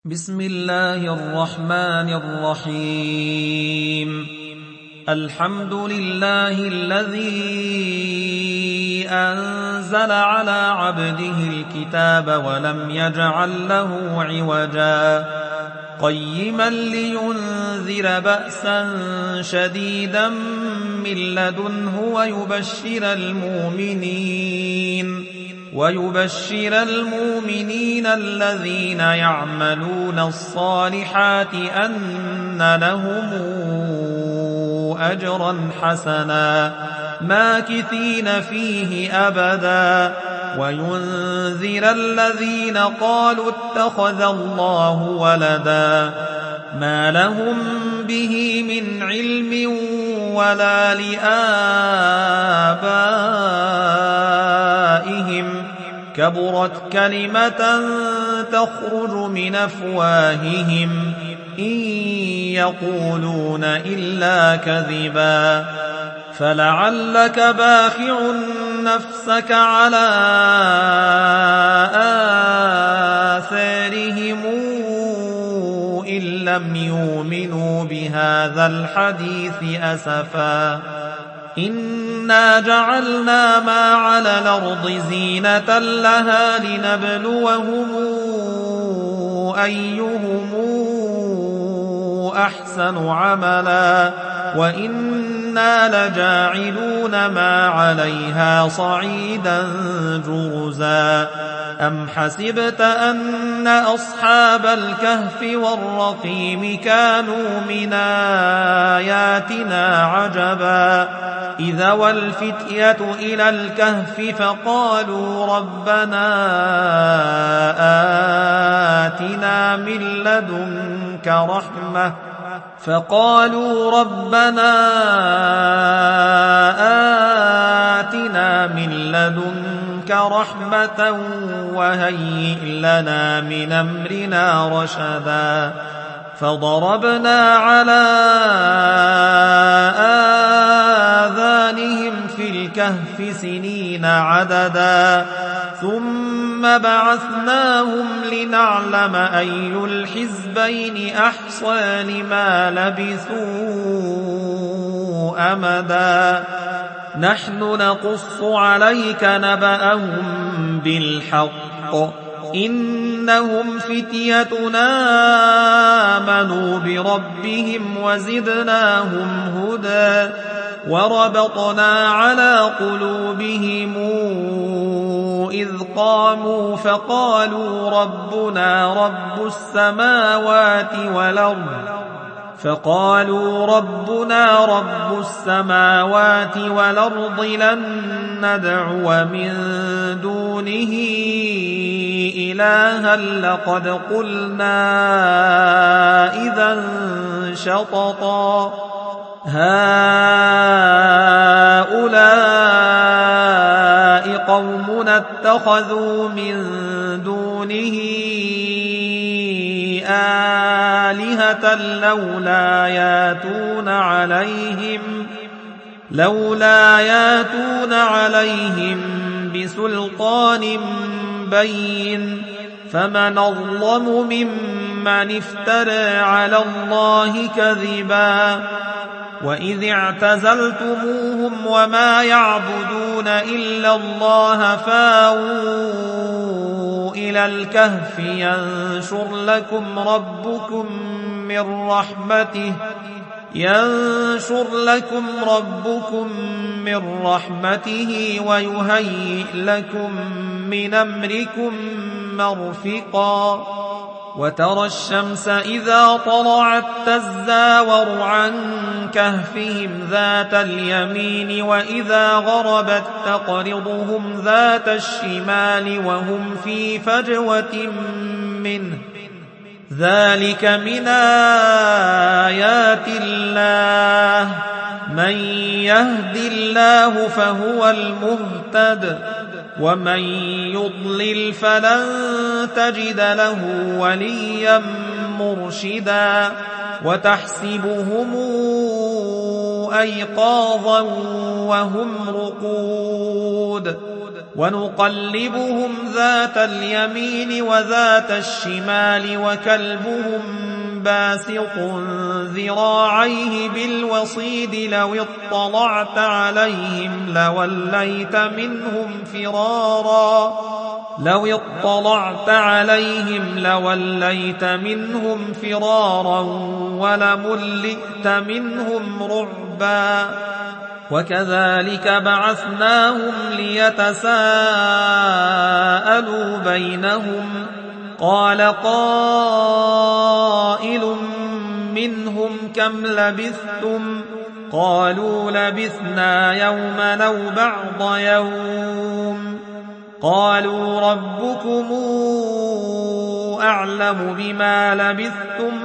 بسم الله الرحمن الرحيم. الحمد لله الذي أنزل على عبده الكتاب ولم يجعل له عوجا قيما لينذر بأسا شديدا من لدنه ويبشر المؤمنين الذين يعملون الصالحات أن لهم أجرا حسنا ماكثين فيه أبدا وينذر الذين قالوا اتخذ الله ولدا ما لهم به من علم ولا لآبائهم كبرت كلمة تخرج من أفواههم إن يقولون إلا كذبا فلعلك باخع نفسك على آثارهم إن لم يؤمنوا بهذا الحديث أسفا إنا جعلنا ما على الأرض زينة لها لنبلوهم أيهم أحسن عملا وإنا لجاعلون ما عليها صعيدا جرزا أم حسبت أن أصحاب الكهف والرقيم كانوا من آياتنا عجبا إذا والفتية إلى الكهف فقالوا ربنا آتنا من لدنك رحمة وهيئ لنا من أمرنا رشدا فضربنا على آذانهم في الكهف سنين عددا ثم بعثناهم لنعلم أي الحزبين أحصى لما لبثوا أمدا نحن نقص عليك نبأهم بالحق إنهم فتيتنا آمنوا بربهم وزدناهم هدى وربطنا على قلوبهم إذ قاموا فقالوا ربنا رب السماوات والأرض لن ندعو من دونه إلها لقد قلنا إذا شططا هؤلاء قومنا اتخذوا من دونه آلهة لولا ياتون عليهم بسلطان بين فمن أظلم ممن افترى على الله كذبا وإذ اعتزلتموهم وما يعبدون إلا الله فاووا إلى الكهف ينشر لكم ربكم من رحمته ويهيئ لكم من أمركم مرفقا وترى الشمس إذا طلعت تزاور عن كهفهم ذات اليمين وإذا غربت تقرضهم ذات الشمال وهم في فجوة منه ذلك من آيات الله من يهد الله فهو المهتد ومن يضلل فلن تجد له وليا مرشدا وتحسبهم أيقاظا وهم رقود ونقلبهم ذات اليمين وذات الشمال وكلبهم باسط ذراعيه بالوصيد لو اطلعت عليهم لوليت منهم فرارا ولملئت منهم رعبا وكذلك بعثناهم ليتساءلوا بينهم قال قائل منهم كم لبثتم قالوا لبثنا يوما أو بعض يوم قالوا ربكم أعلم بما لبثتم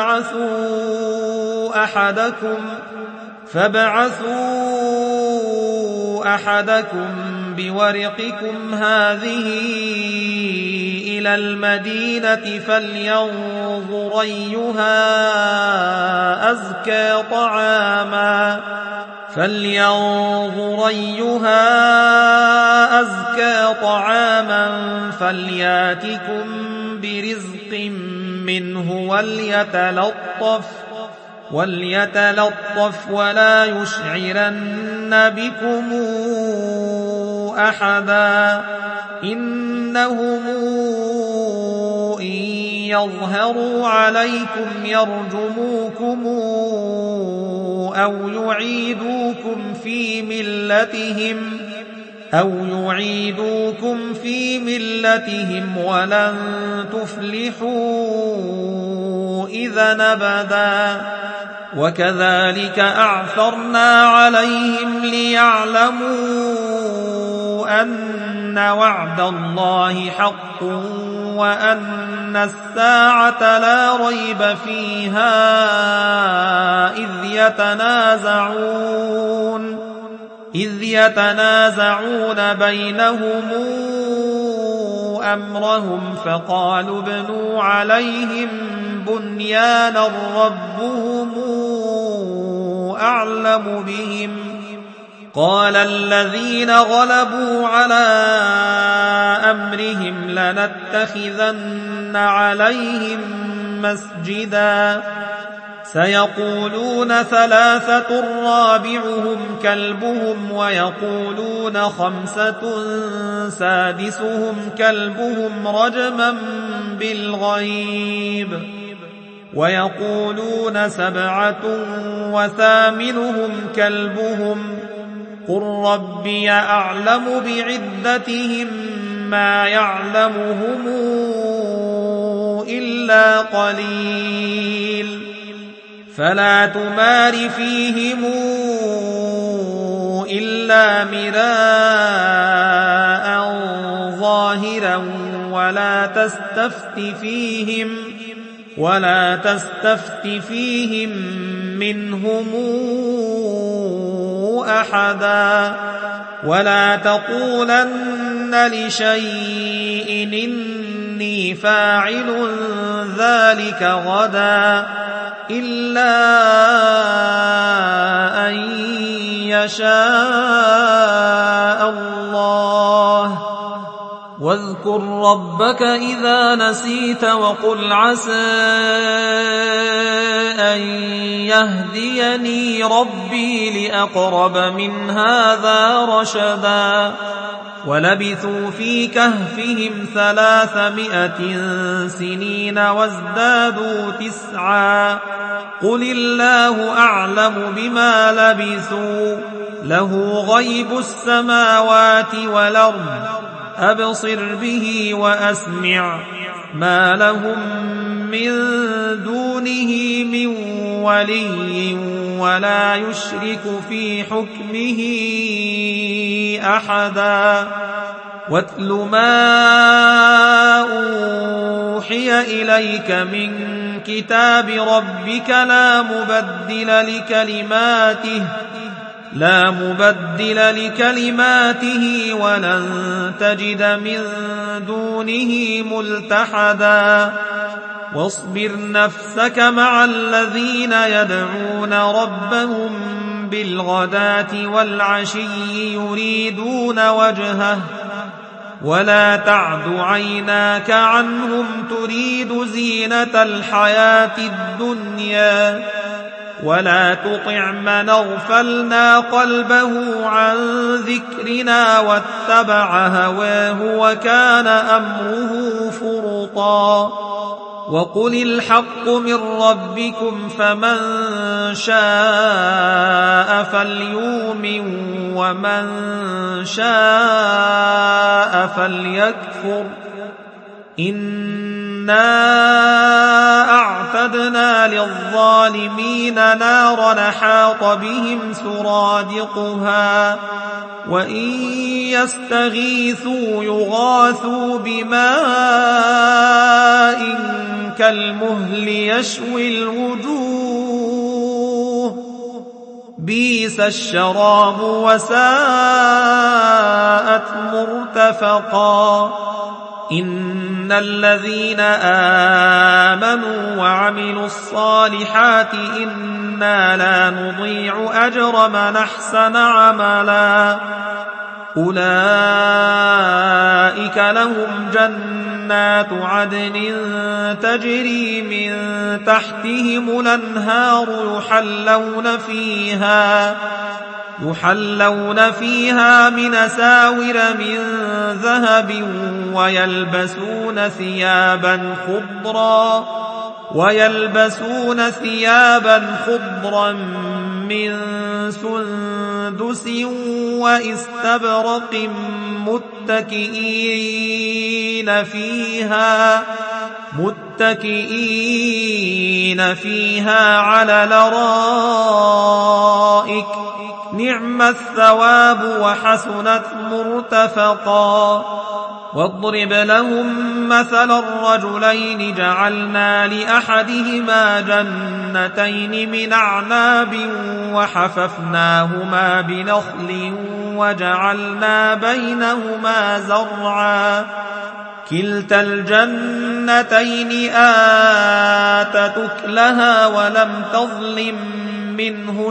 فابعثوا أحدكم بورقكم هذه إلى المدينة فلينظر أيها أزكى طعاما فلياتكم برزق منه وليتلطف ولا يشعرن بكم أحدا إنهم إن يظهروا عليكم يرجموكم أو يعيدوكم في ملتهم ولن تفلحوا إذا أبدا وكذلك أعثرنا عليهم ليعلموا أن وعد الله حق وأن الساعة لا ريب فيها إذ يتنازعون بينهم أمرهم فقالوا ابنوا عليهم بنيانا ربهم أعلم بهم قال الذين غلبوا على أمرهم لنتخذن عليهم مسجدا سيقولون ثلاثة رابعهم كلبهم ويقولون خمسة سادسهم كلبهم رجما بالغيب ويقولون سبعة وثامنهم كلبهم قل ربي أعلم بعدتهم ما يعلمهم إلا قليل فلا تمار فيهم إلا مراء ظاهرا ولا تستفت فيهم منهم أحدا ولا تقولن لشيء إني فاعل ذلك غدا إلا أن يشاء الله واذكر ربك إذا نسيت وقل عسى أن يهديني ربي لأقرب من هذا رشدا ولبثوا في كهفهم 300 سنين وازدادوا 9 قل الله أعلم بما لبثوا له غيب السماوات والأرض أبصر به وأسمع ما لهم من دونه من ولي ولا يشرك في حكمه أحدا واتل ما أوحي إليك من كتاب ربك لا مبدل لكلماته ولن تجد من دونه ملتحدا واصبر نفسك مع الذين يدعون ربهم بالغداة والعشي يريدون وجهه ولا تعد عيناك عنهم تريد زينة الحياة الدنيا ولا تطع من اغفلنا قلبه عن ذكرنا واتبع هواه وكان أمره فرطا وقل الحق من ربكم فمن شاء فليؤمن ومن شاء فليكفر إنا أعتدنا للظالمين نارا حاط بهم سرادقها وإن يستغيثوا يغاثوا بماء كالمهل يشوي الوجوه بئس الشراب وساءت مرتفقا إن الذين آمنوا وعملوا الصالحات إنا لا نضيع أجر من أحسن عملا أولئك لهم جنات عدن تجري من تحتهم الأنهار يحلون فيها من أساور من ذهب ويلبسون ثيابا خضرا من سندس واستبرق متكئين فيها على الأرائك نعم الثواب وحسنت مرتفقا واضرب لهم مثل الرجلين جعلنا لأحدهما جنتين من أعناب وحففناهما بنخل وجعلنا بينهما زرعا كلتا الجنتين آتت أكلها ولم تظلم منه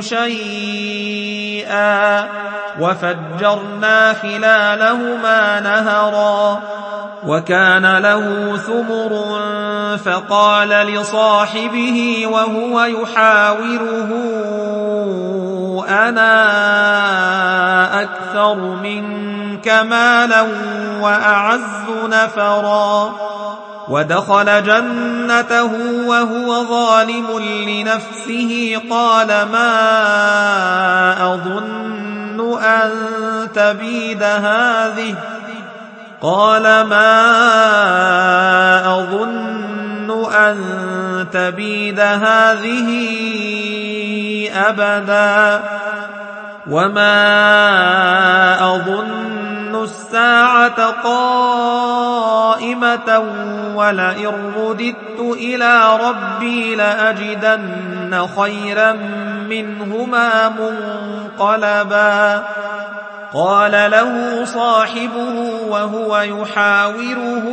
شيئا وفجرنا خلالهما نهرا وكان له ثمر فقال لصاحبه وهو يحاوره أنا أكثر منك مالا وأعز نفرا ودخل جنته وهو ظالم لنفسه قال ما أظن أن تبيد هذه أبدا وما أظن الساعة قائمة ولئن رددت إلى ربي لأجدن خيرا منهما منقلبا قال له صاحبه وهو يحاوره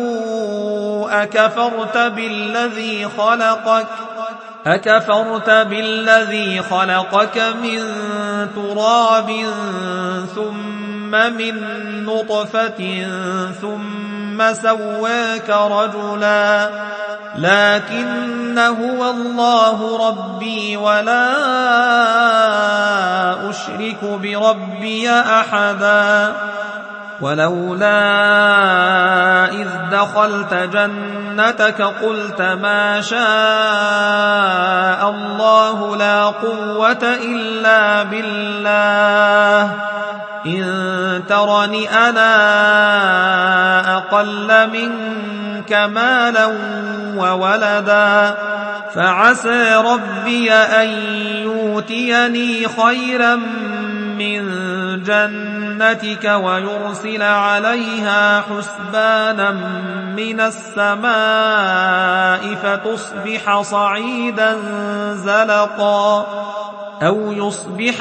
أكفرت بالذي خلقك من تراب ثم من نطفة ثم سواك رجلا لكن هو الله ربي ولا أشرك بربي أحدا ولولا إذ دخلت جنتك قلت ما شاء الله لا قوة إلا بالله إن ترني أنا أقل منك مالا وولدا فعسى ربي أن يؤتيني خيرا من جنتك ويرسل عليها حسبانا من السماء فتصبح صعيدا زلقا أو يصبح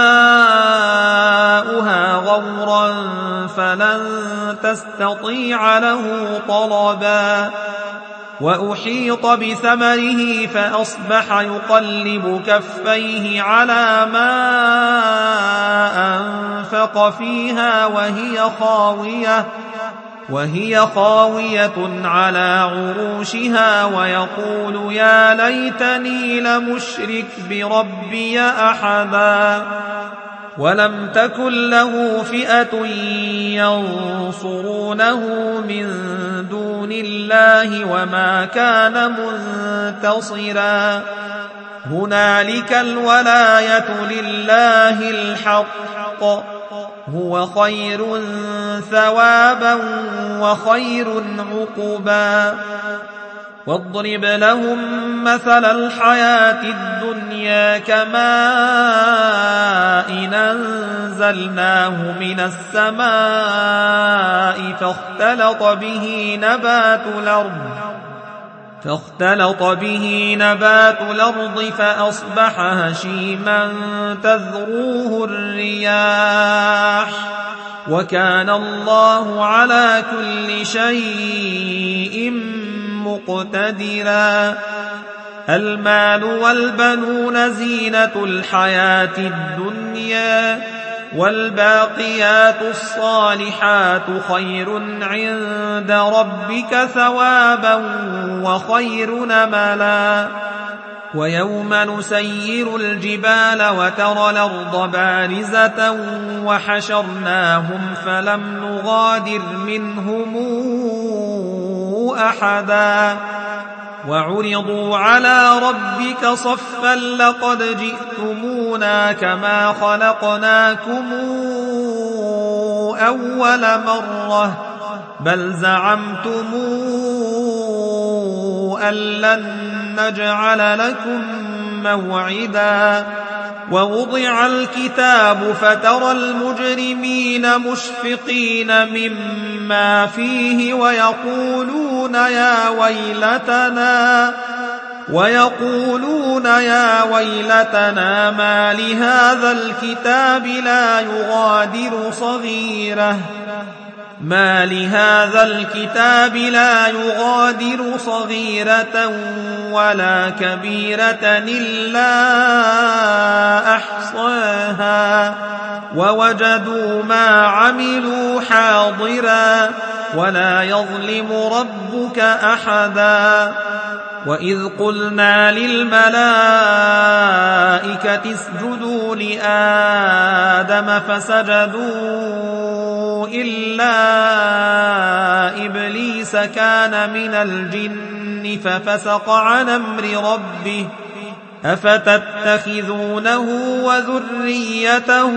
ماؤها غورا فلن تستطيع له طلبا وأحيط بثمره فأصبح يقلب كفيه على ما أنفق فيها وهي خاوية على عروشها ويقول يا ليتني لمشرك بربي أحدا ولم تكن له فئة ينصرونه من دون الله وما كان منتصرا هنالك الولاية لله الحق هو خير ثوابا وخير عقبا واضرب لهم مثل الحياة الدنيا كماء أنزلناه من السماء فاختلط به نبات الأرض فأصبح هشيما تذروه الرياح وكان الله على كل شيء مقتدرا المال والبنون زينة الحياة الدنيا والباقيات الصالحات خير عند ربك ثوابا وخير نملا ويوم نسير الجبال وترى الأرض بارزة وحشرناهم فلم نغادر منهم أحدا وعرضوا على ربك صفا لقد جئتمونا كما خلقناكم أول مرة بل زعمتم أن لن نجعل لكم موعدا ووضع الكتاب فترى المجرمين مشفقين مما فيه ويقولون يا ويلتنا ما لهذا الكتاب لا يغادر صغيرة ولا كبيرة إلا أحصاها ووجدوا ما عملوا حاضرا ولا يظلم ربك أحدا وإذ قلنا للملائكة اسجدوا لآدم فسجدوا إلا إبليس كان من الجن ففسق عن أمر ربه أفتتخذونه وذريته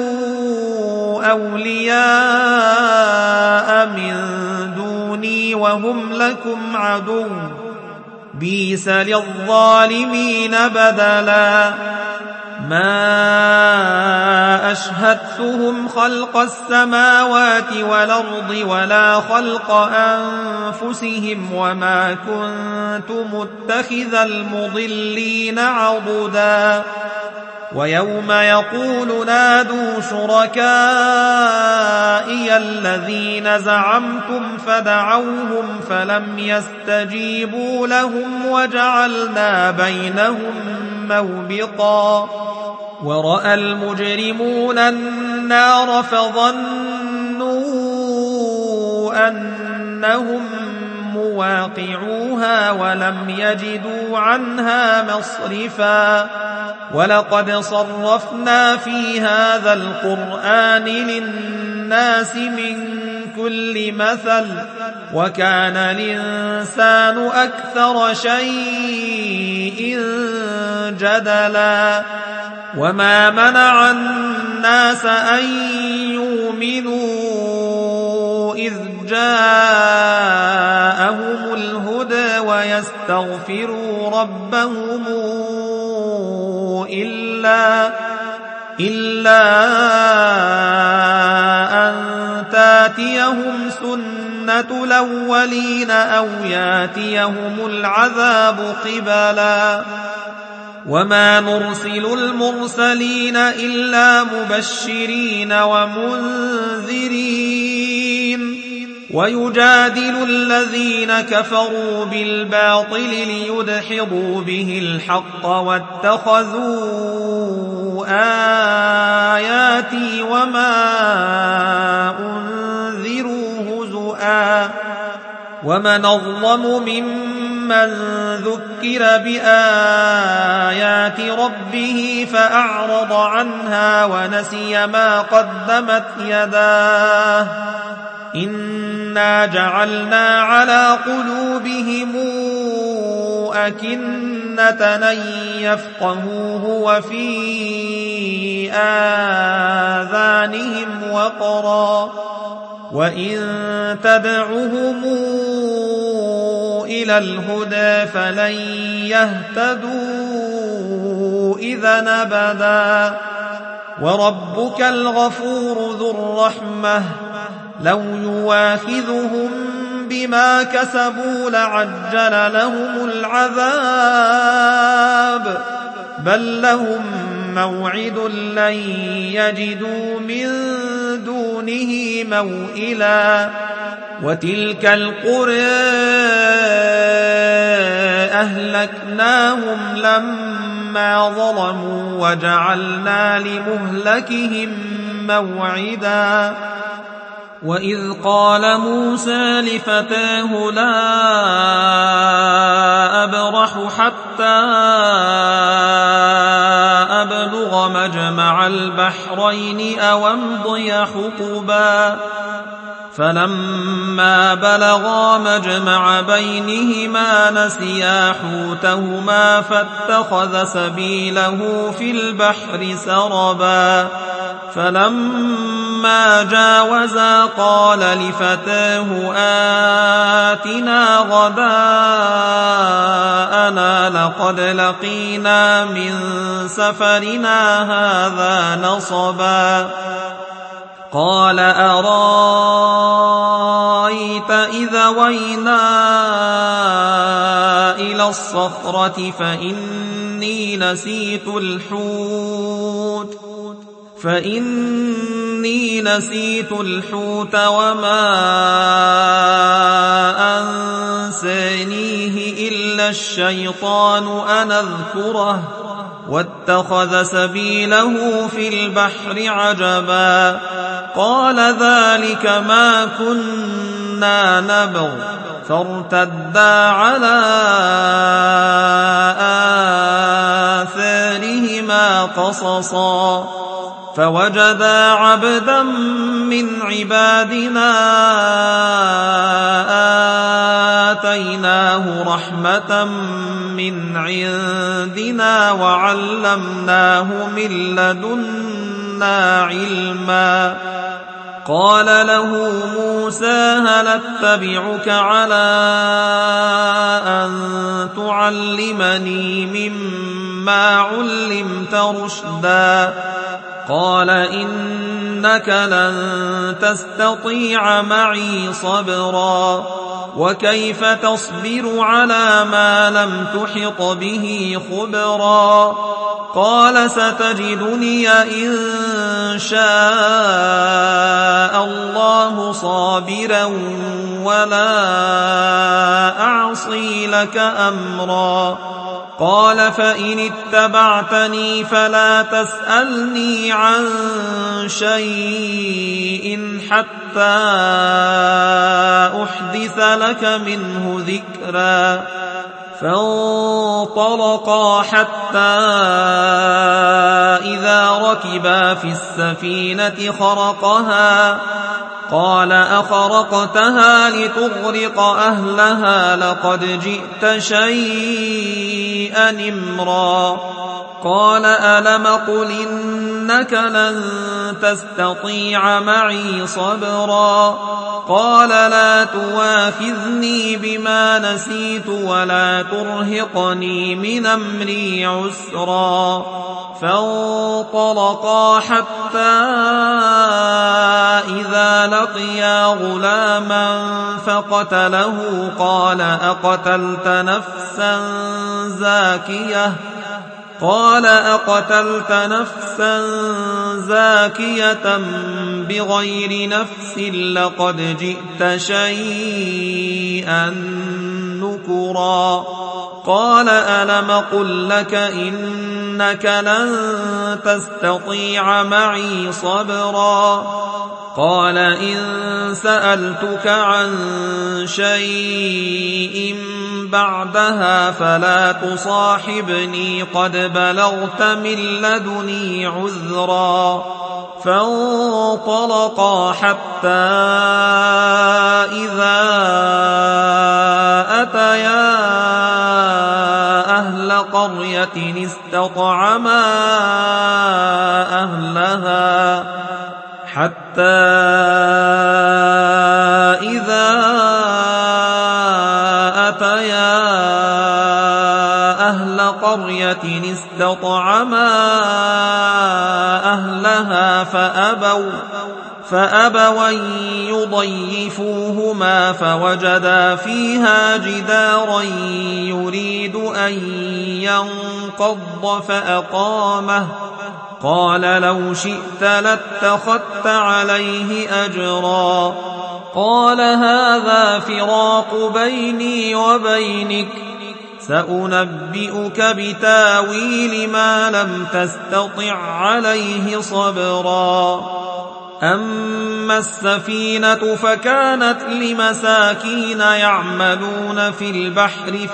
أولياء من دوني وهم لكم عدو بئس للظالمين بدلا ما أشهدتهم خلق السماوات والأرض ولا خلق أنفسهم وما كنت متخذ المضلين عضدا ويوم يقول نادوا شركائي الذين زعمتم فدعوهم فلم يستجيبوا لهم وجعلنا بينهم موبقا ورأى المجرمون النار فظنوا أنهم مواقعوها ولم يجدوا عنها مصرفا ولقد صرفنا في هذا القرآن للناس من كل مثل وكان الإنسان أكثر شيء جدلا وما منع الناس أن يؤمنوا إذ جاءهم الهدى ويستغفروا ربهم إلا أن تاتيهم سنة الأولين أو ياتيهم العذاب قبلا وما نرسل المرسلين إلا مبشرين ومنذرين ويجادل الذين كفروا بالباطل ليدحضوا به الحق واتخذوا آياتي وما أنذروا هزؤا منها ومن أظلم ممن ذكر بآيات ربه فأعرض عنها ونسي ما قدمت يداه إنا جعلنا على قلوبهم أكنة أن يفقهوه وفي آذانهم وقرا وإن تدعهم إلى الهدى فلن يهتدوا إذا أبدا وربك الغفور ذو الرحمة لو يواخذهم بما كسبوا لعجل لهم العذاب بل لهم موعد لن يجدوا من دونه موئلا وتلك القرى أهلكناهم لما ظلموا وجعلنا لمهلكهم موعدا وإذ قال موسى لفتاه لا أبرح حتى أبلغ مجمع البحرين أو أمضي حقبا فلما بلغا مجمع بينهما نسيا حوتهما فاتخذ سبيله في البحر سربا فلما جاوزا قال لفتاه آتنا غداءنا لقد لقينا من سفرنا هذا نصبا قال أرايت إذا وينا إلى الصخرة فإني نسيت الحوت وما أنسانيه إلا الشيطان أن أذكره واتخذ سبيله في البحر عجبا قال ذلك ما كنا نبغ فارتدا على آثارهما قصصا فوجدا عبدا من عبادنا آتيناه رحمة من عندنا وعلمناه من لدنا علما قال له موسى هل اتبعك على أن تعلمني مما علمت رشدا قال إنك لن تستطيع معي صبرا وكيف تصبر على ما لم تحط به خبرا قال ستجدني إن شاء الله صابرا ولا أعصي لك أمرا قال فإن اتبعتني فلا تسألني عن شيء حتى أحدث لك منه ذكرا فانطلقا حتى إذا ركبا في السفينة خرقها قال أخرقتها لتغرق أهلها لقد جئت شيئا إمرا قال ألم قل إنك لن تستطيع معي صبرا قال لا تواخذني بما نسيت ولا ترهقني من أمري عسرا فانطلقا حتى إذا لقيا غلاما فقتله قال أقتلت نفسا زاكية بغير نفس لقد جئت شيئا نكرا قال ألم قل لك إنك لن تستطيع معي صبرا قال إن سألتك عن شيء بعدها فلا تصاحبني قد بلغت من لدني عذرا. فانطلقا حتى إذا أتيا أهل قرية استطعما أهلها فأبوا أن يضيفوهما فوجدا فيها جدارا يريد أن ينقض فأقامه. قال لو شئت لاتخذت عليه أجرا. قال هذا فراق بيني وبينك، سأنبئك بتاويل ما لم تستطع عليه صبرا. أما السفينة فكانت لمساكين يعملون في البحر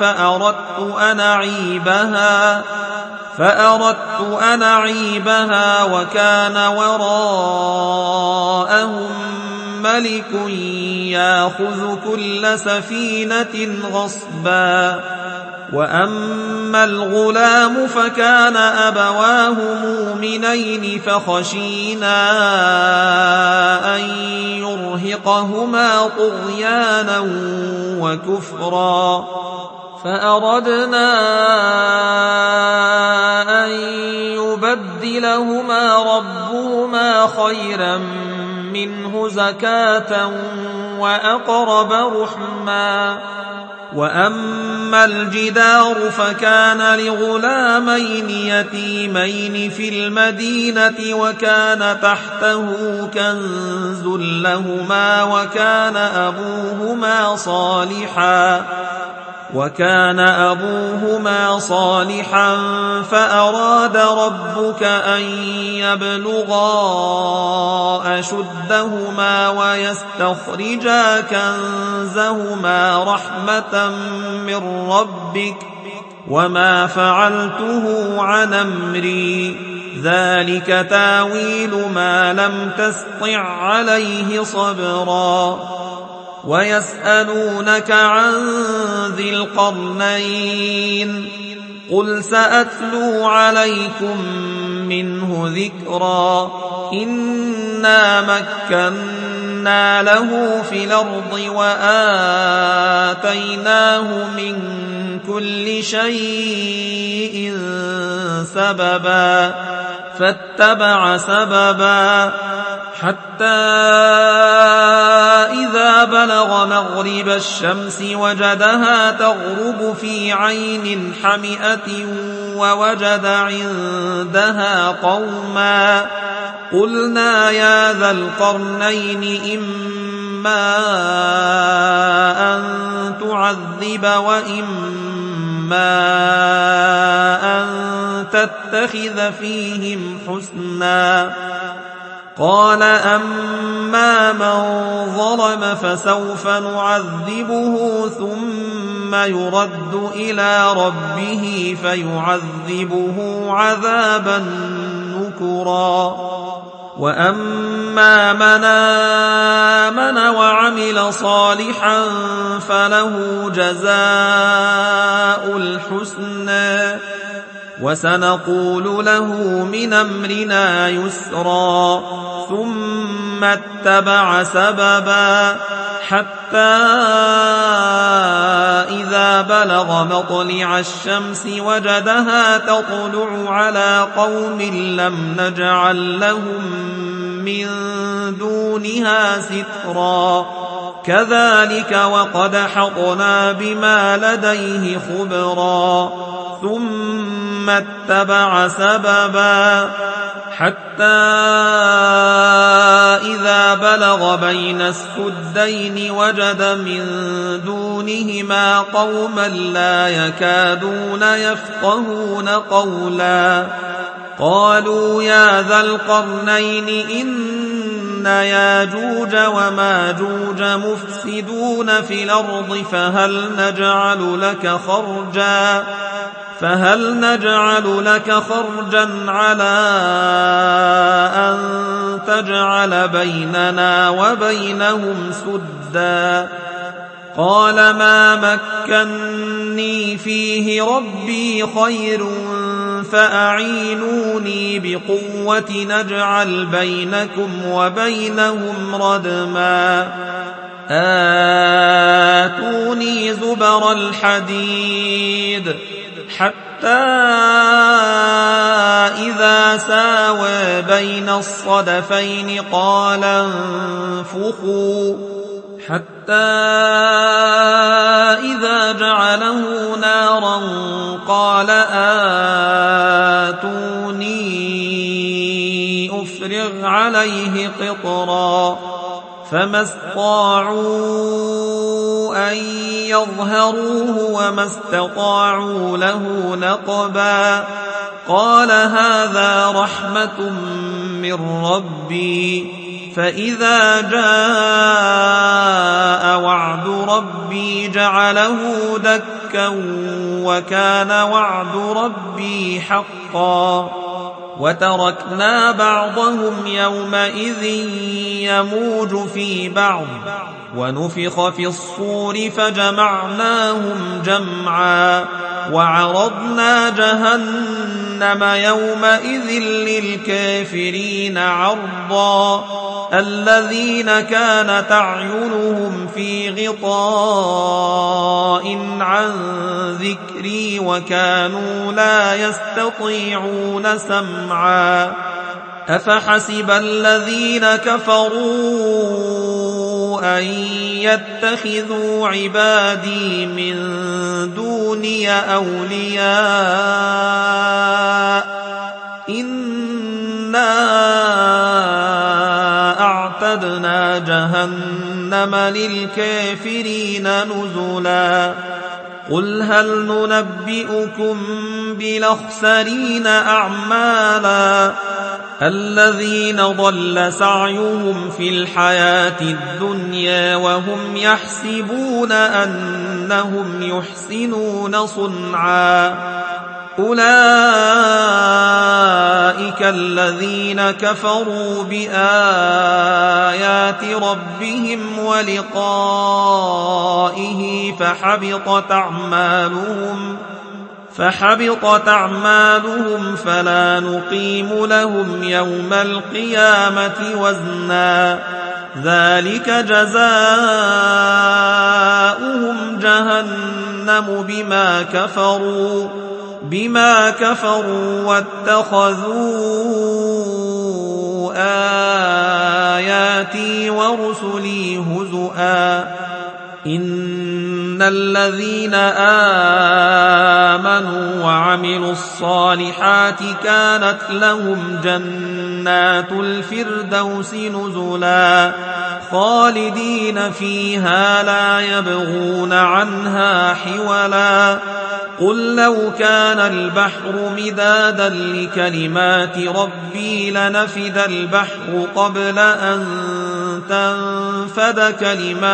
فأردت أن أعيبها وكان وراءهم ملك يأخذ كل سفينة غصبا. وأما الغلام فكان أبواه مؤمنين فخشينا أن يرهقهما طغيانا وكفرا، فأردنا أن يبدلهما ربهما خيرا منه زكاة وأقرب رحما. وأما الجدار فكان لغلامين يتيمين في المدينة وكان تحته كنز لهما وكان أبوهما صالحا فأراد ربك أن يبلغا أشدهما ويستخرجا كنزهما رحمة من ربك وما فعلته عن أمري، ذلك تاويل ما لم تسطع عليه صبرا. ويسألونك عن ذي القرنين قل سأتلو عليكم منه ذكرا. إنا مكنا له في الأرض وآتيناه من كل شيء سببا فاتبع سببا حتى إذا بلغ مغرب الشمس وجدها تغرب في عين حمئة ووجد عندها قوما. قلنا يا ذا القرنين إما أن تعذب وإما أن تتخذ فيهم حسنا. قال أما من ظلم فسوف نعذبه ثم يرد إلى ربه فيعذبه عذابا نكرا. وأما من آمن وعمل صالحا فله جزاء الحسنى وسنقول له من أمرنا يسرا. ثم اتبع سببا حتى إذا بلغ مطلع الشمس وجدها تطلع على قوم لم نجعل لهم من دونها سترا. كذلك وقد حطنا بما لديه خبرا. ثم اتبع سببا حتى إذا بلغ بين السدين وجد من دونهما قوما لا يكادون يفقهون قولا. قالوا يا ذا القرنين إن ياجوج وماجوج مفسدون في الأرض فهل نجعل لك خرجا على أن تجعل بيننا وبينهم سدا قال ما مكني فيه ربي خير فأعينوني بقوة نجعل بينكم وبينهم ردما آتوني زبر الحديد حتى إذا ساوى بين الصدفين قال انفخوا حتى إذا جعله نارا قال آتوني أفرغ عليه قطرا فما استطاعوا أن يظهروه وما استطاعوا له نقبا قال هذا رحمة من ربي فإذا جاء وعد ربي جعله دكا وكان وعد ربي حقا وتركنا بعضهم يومئذ يموج في بعض ونفخ في الصور فجمعناهم جمعا وعرضنا جهنم يومئذ للكافرين عرضا الذين كانت أعينهم في غطاء عن ذكري وكانوا لا يستطيعون سمعا أفحسب الذين كفروا أن يتخذوا عبادي من دوني أولياء إنا أعتدنا جهنم للكافرين نزلا قل هل ننبئكم بالأخسرين أعمالا الذين ضل سعيهم في الحياة الدنيا وهم يحسبون أنهم يحسنون صنعا أولئك الذين كفروا بآيات ربهم ولقائه فحبطت أعمالهم فلا نقيم لهم يوم القيامة وزنا ذلك جزاؤهم جهنم بما كفروا واتخذوا آياتي ورسلي هزؤا إن الذين آمنوا وعملوا الصالحات كانت لهم جنات الفردوس نزلا خالدين فيها لا يبغون عنها حولا قل لو كان البحر مدادا لكلمات ربي لنفد البحر قبل أن تنفد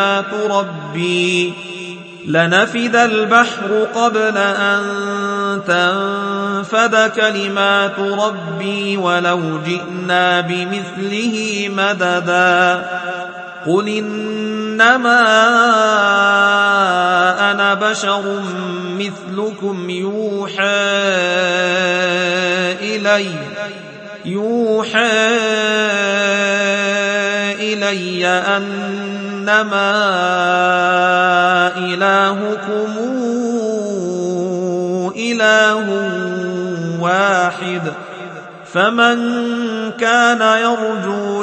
كلمات ربي ولو جئنا بمثله مددا قل إنما أنا بشر مثلكم يوحى إلي أنما إلهكم إله واحد فمن كان يرجو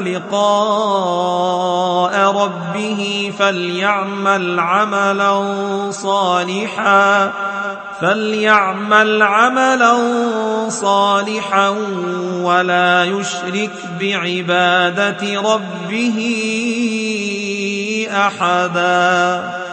لقاء ربه فليعمل عملا صالحا ولا يشرك بعبادة ربه أحدا.